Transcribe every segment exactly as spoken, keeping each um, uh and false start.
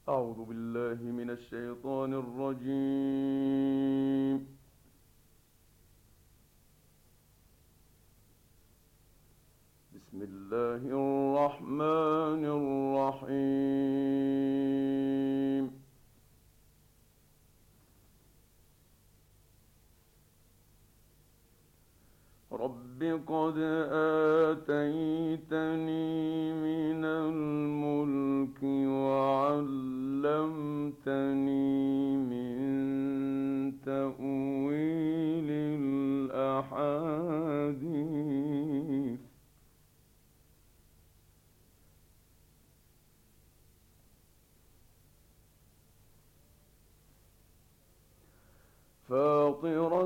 أعوذ بالله من الشيطان الرجيم. بسم الله الرحمن الرحيم. رب قد آتيتني من الملك وعلمتني من تأويل الأحاديث فاطر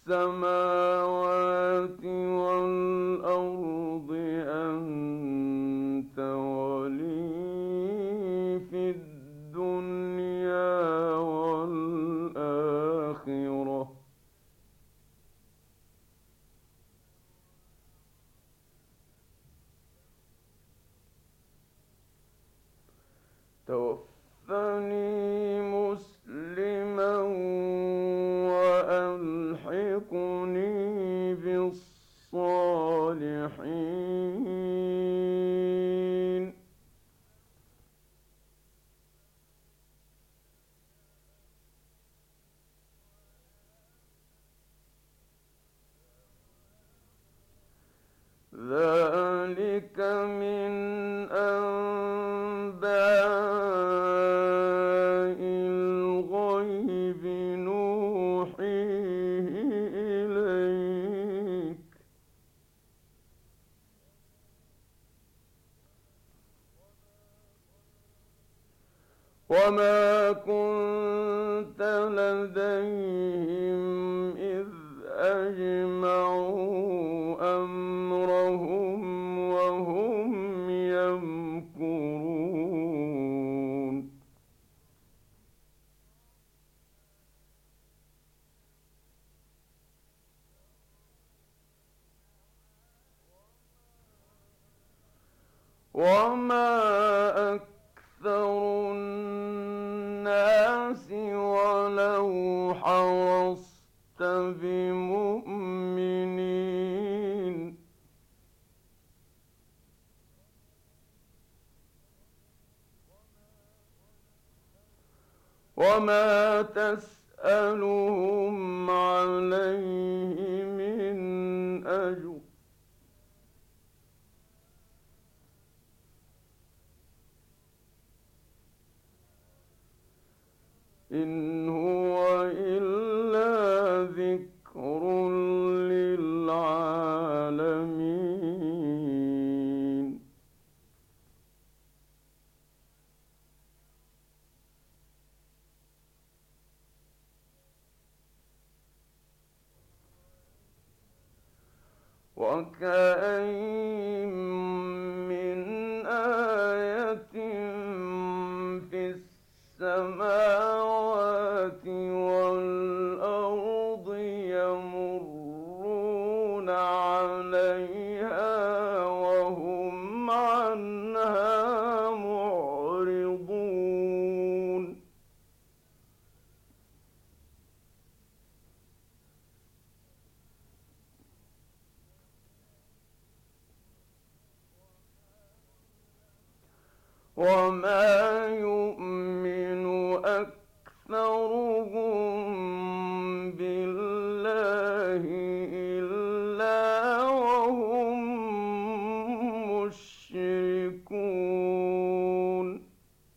السماوات والأرض أنت ولي في الدنيا والآخرة توفني مسلما وألحقني بالصالحين. ذلك من أنباء الغيب نوحيه إليك وما كنت لديهم إذ أجمعوا أمرهم وهم يمكرون. وما أكثر الناس ولو حرصت بمؤمنين. وما تسألهم عليه من أجر إن هو إلا ذكر للعالمين. وكأين من آية في السماوات والأرض يمرون عليها وهم عنها معرضون. وما يؤمن أكثرهم بالله إلا وهم مشركون.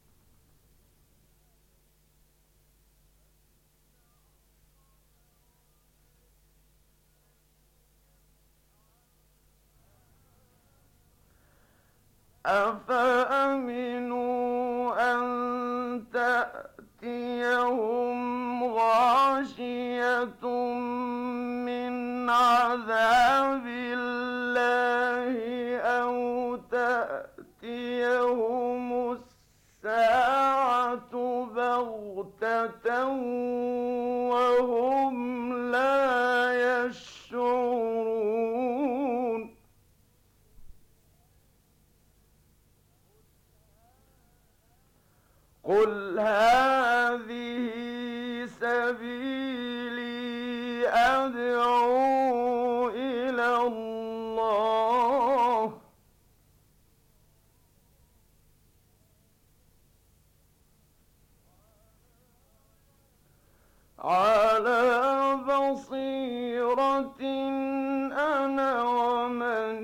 أفأمنوا أن تأتيهم غاشية من عذاب الله أو تأتيهم الساعة بغتة وهم لا يشعرون. قل هذه سبيلي أدعو إلى الله على بصيرة أنا ومن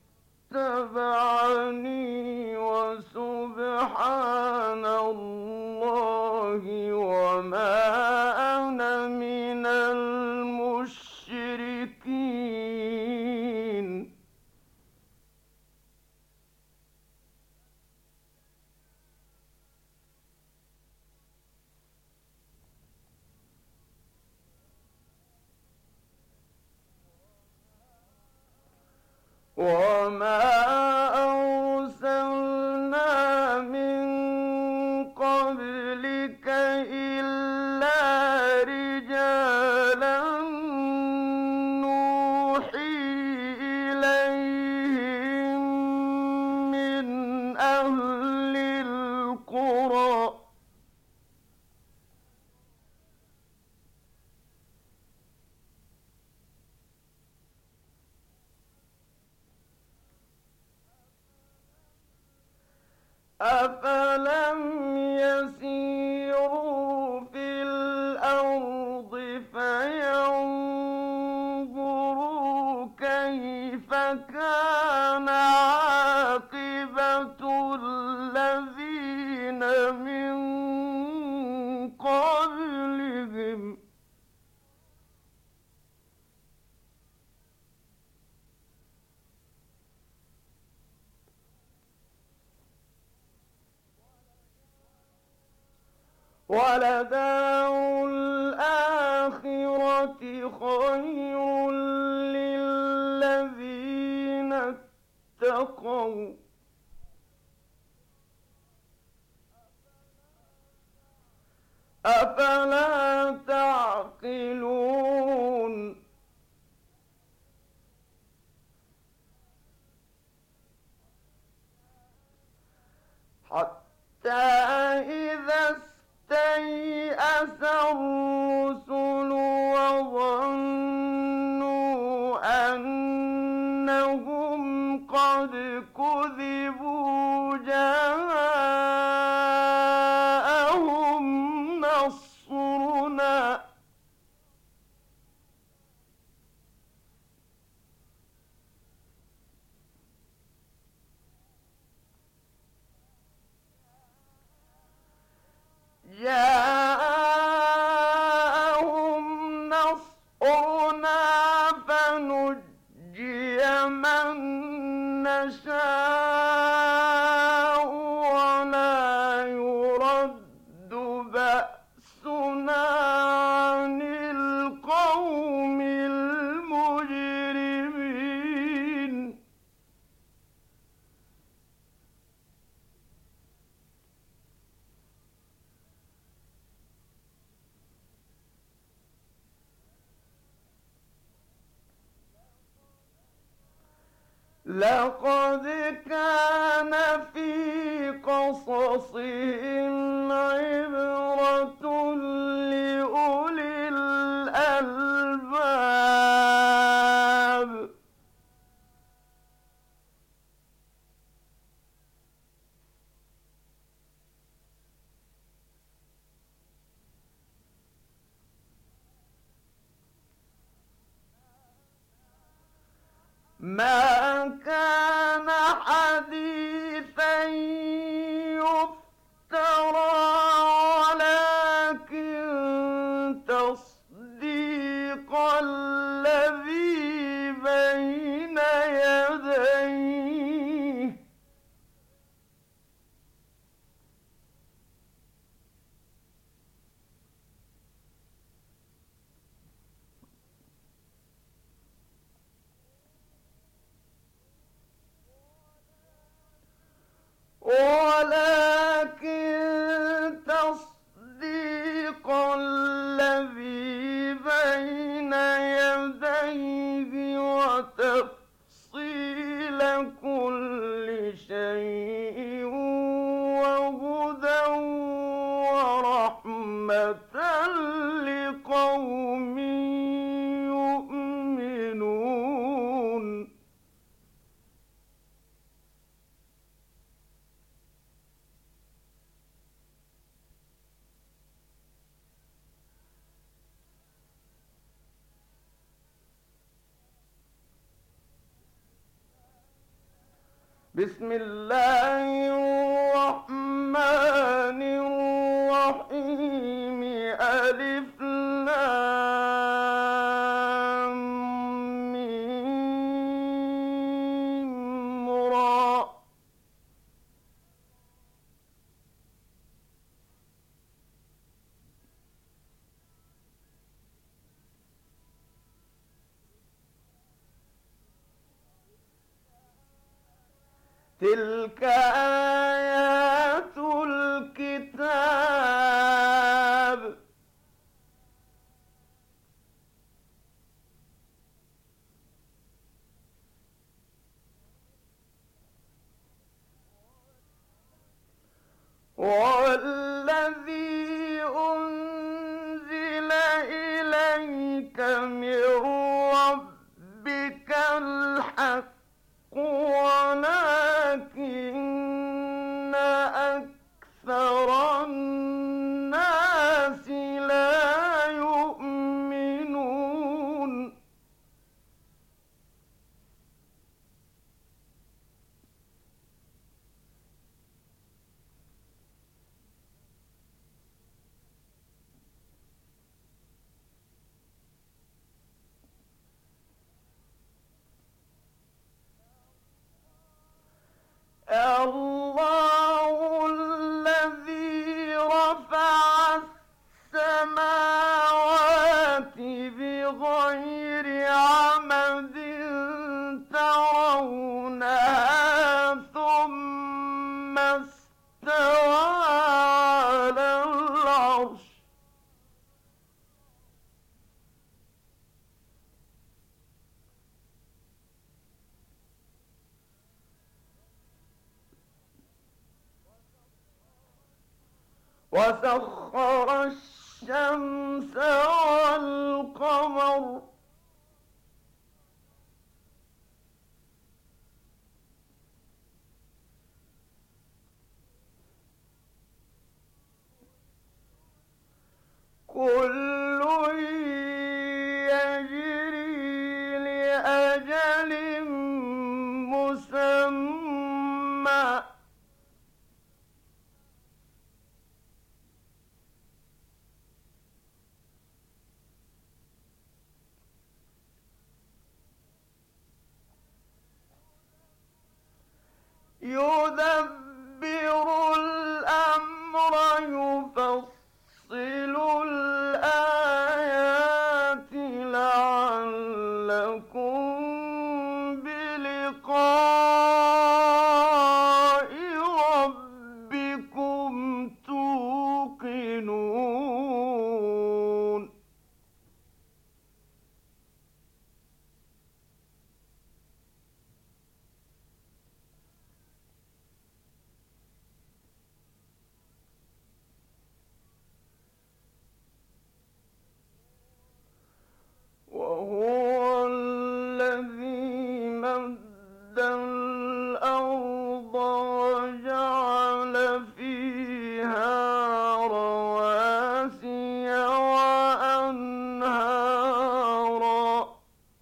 اتبعني وسبحان الله وما أنا من المشركين. وما أرسلنا من قبلك إلا رجالا نوحي إليهم من أهل القرى أفلم يسيروا في الأرض فينظروا كيف كان عاقبة الذين من قبلهم ولدار الآخرة خير للذين اتقوا أفلا تعقلون حتى إذا استيأس الرسل وظنوا أنهم قد كذبوا جاءهم نصرنا جاءهم نصرنا فنجي من نشاء ولا يرد بأسنا عن القوم المجرمين. لقد كان في قصصهم عبرة لأولي الألباب ما كان حديثا يفترى ولكن لقوم يؤمنون بسم الله الرحمن الرحيم ألف لام ميم را تلك آيات الكتاب والذي أنزل إليك من ربك الحق ولكن أكثر الناس لا يؤمنون الله الذي رفع السماوات بغير عمد ترونها ثم استوى على العرش وسخر الشمس والقمر كل يجري لأجل مسمى يدبر الأمر يفصل الآيات لعلكم بلقاء ربكم توقنون وهو الذي مد الأرض وجعل فيها رواسي وأنهارا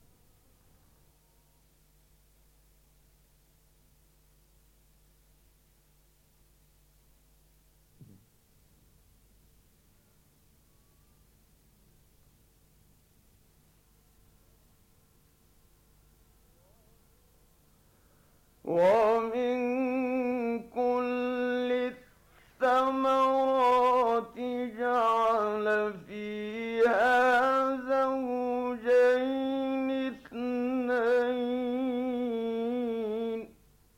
ومن كل الثمرات جعل فيها زوجين اثنين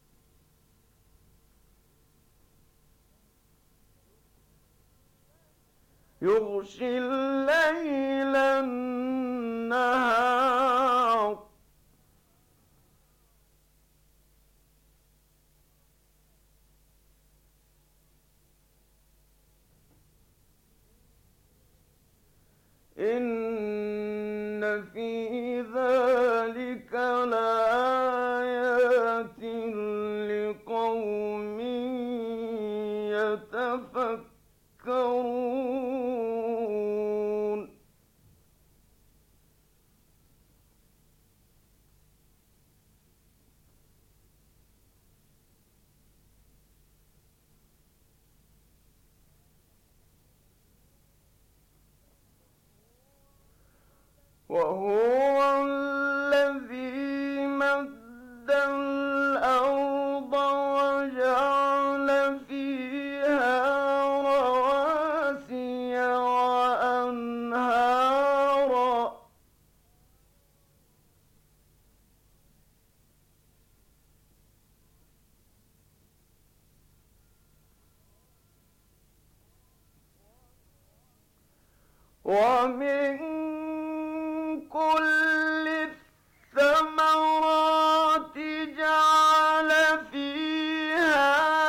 يغشي الليل النهار إن في ذلك لآيات لقوم يتفكرون وهو الذي مد الأرض وجعل فيها رواسي وأنهارا ومن كل الثمرات جعل فيها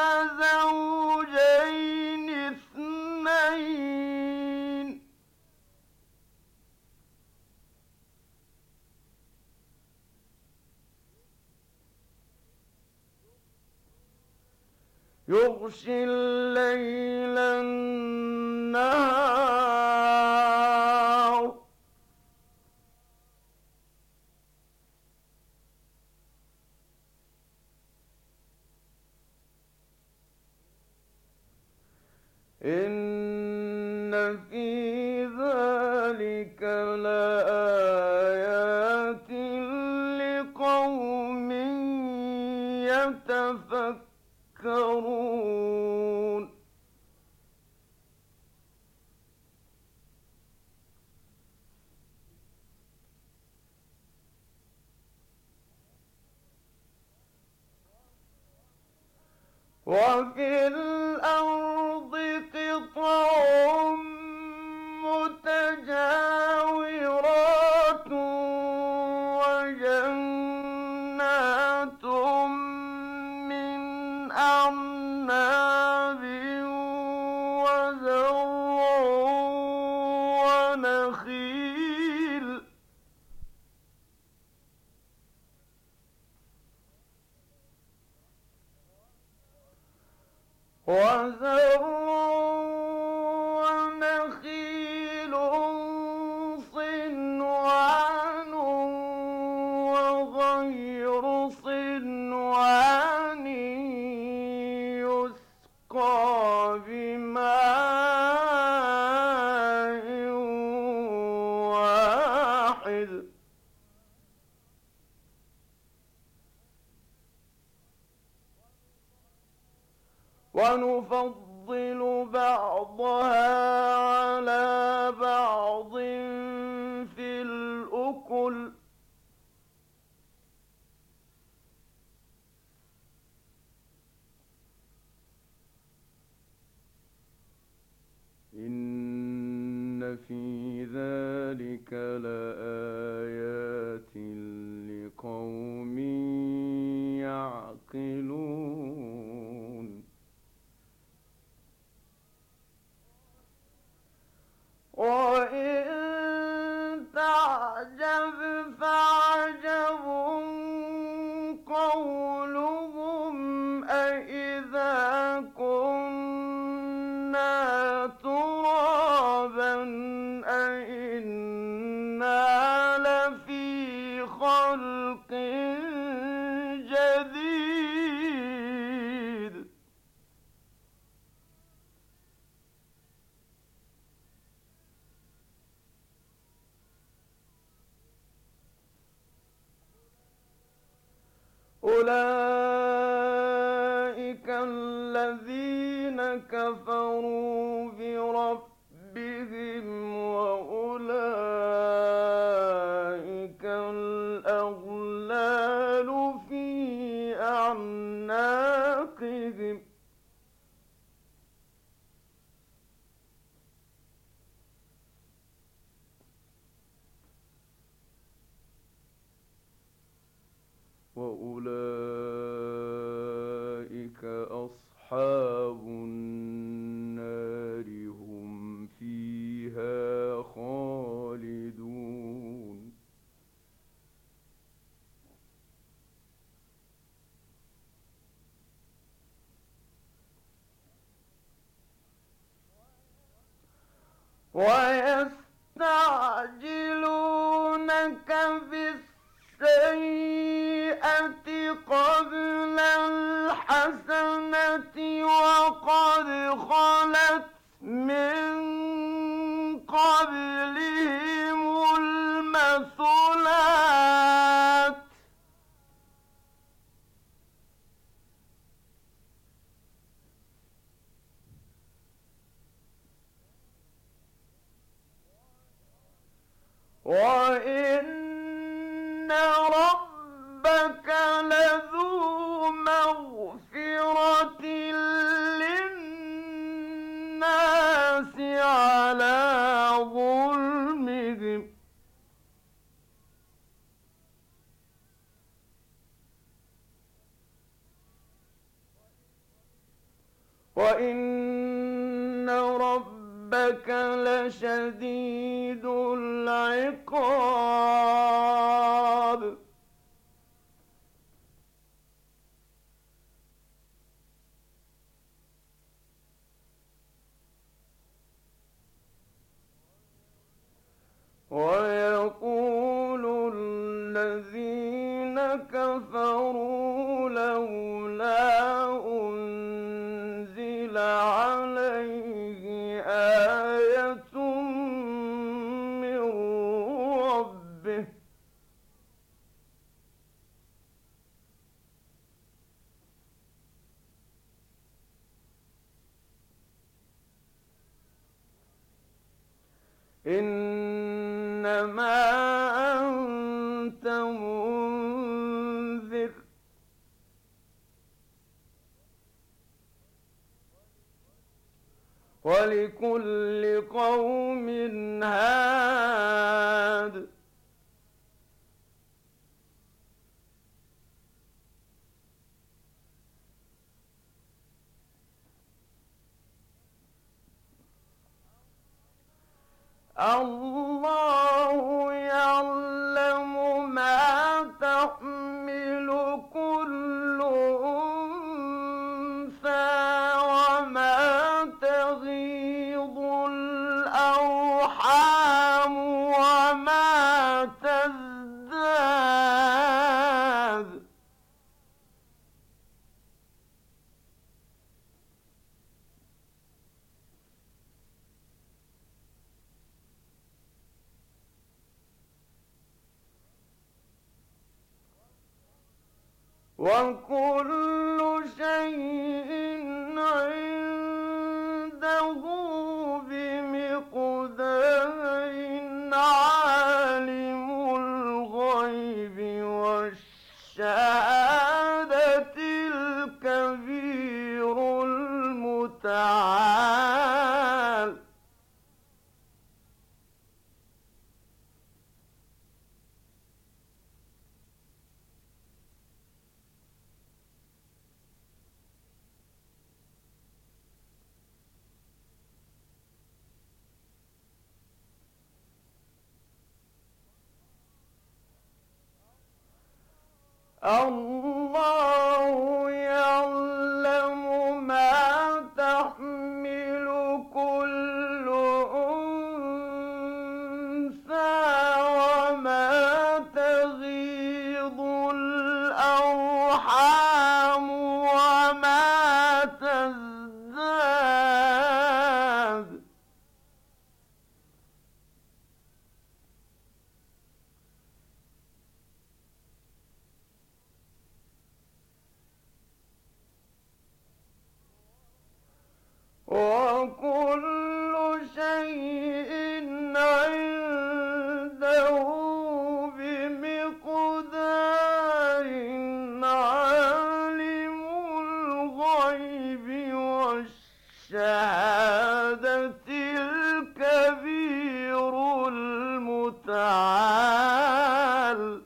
زوجين اثنين يغشي الليل النهار إن في ذلك لآيات لقوم يتفكرون وفي الأرض قطع متجاورات وجنات من أعناب وزرع ونخيل وزرع ونخيل صنوان وغير صنوان يسقى بماء واحد ونفضل بعضها على بعض في الأكل إن في ذلك لآيات لقوم يعقلون وإن تعجب فعجب قولهم أإذا كنا ترابا أإنا لفي خلق جديد أولئك الذين كفروا بربهم وأولئك الأغلال في أعناقهم وأولئك أصحاب النار هم فيها خالدون ويستعجلونك بالسيئة قبل الحسنة وقد خلت من قبلهم المثلات وإن ربك لذو مغفرة للناس على ظلمهم وإن ربك لشديد العقاب ويقول الذين كفروا لولا أنزل عليه آية من ربه إنما أنت منذر ولكل قوم هاد الله يعلم ما تحمل كل أنثى وما تغيض الأرحام وما تزداد وكل شيء عنده بمقدار عالم الغيب والشهادة الكبير المتعال الله يعلم ما تحمل كل أنثى وما تغيض الأرحام وما تزداد وكل شيء عنده بمقدار عالم الغيب والشهادة الكبير المتعال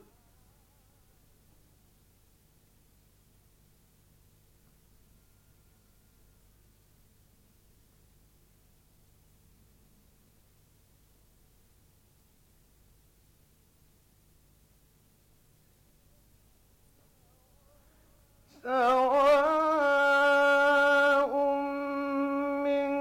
سواء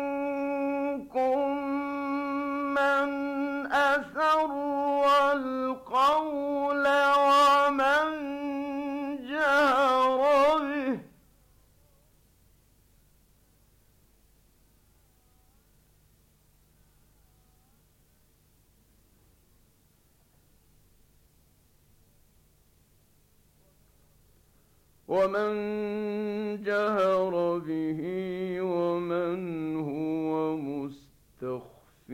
ومن جهر به ومن هو مستخف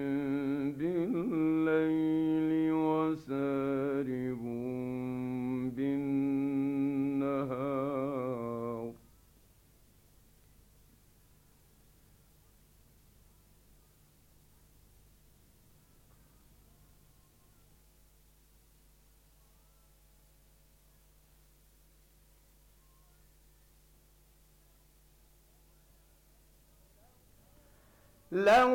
بالليل وسارب بالنهار له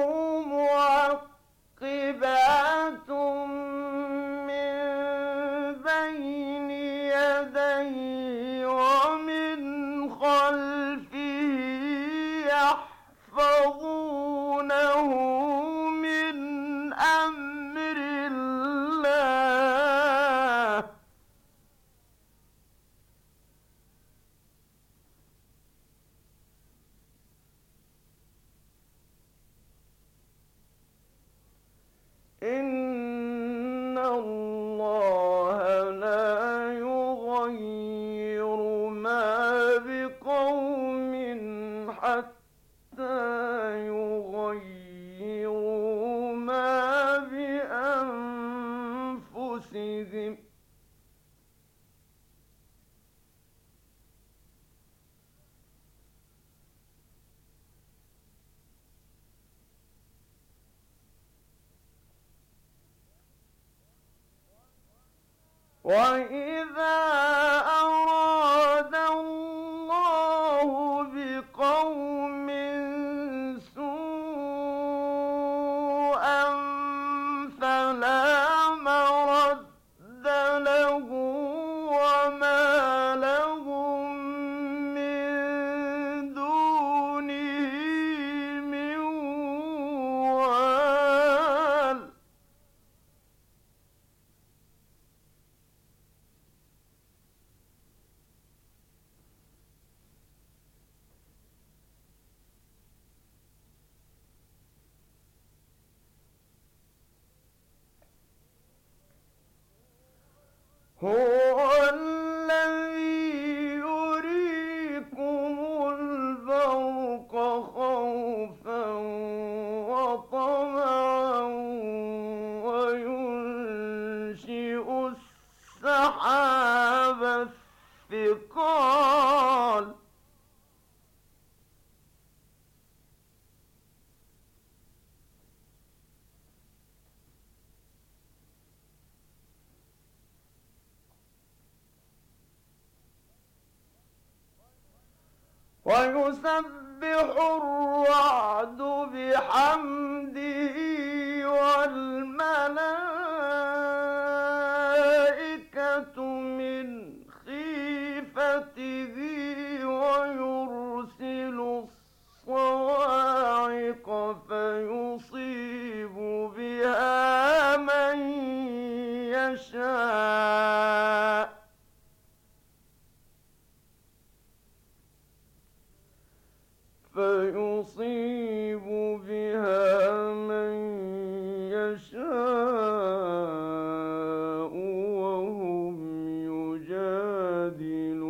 معقبات من بين يديه ومن خلفه يحفظونه من أمر الله إن الله لا يغير ما بقوم حتى يغيروا ما بأنفسهم وَإِذَا أَرَادَ اللَّهُ بِقَوْمٍ سُوءًا فَلَا مَرَدَّ لَهُ وَمَا لَهُم مِّن دُونِهِ مِن وَالٍ هُوَ الَّذِي يُرِيكُمُ الْبَرْقَ خَوْفًا وَطَمَعًا وَيُنشِئُ السَّحَابَ الثِّقَالَ وَيُسَبِّحُ الرَّعْدُ بِحَمْدِهِ وَالْمَلَائِكَةُ مِنْ خِيفَتِهِ وَيُرْسِلُ الصَّوَاعِقَ فَيُصِيبُ بِهَا مَن يَشَاءُ فيصيب بها من يشاء وهم يجادلون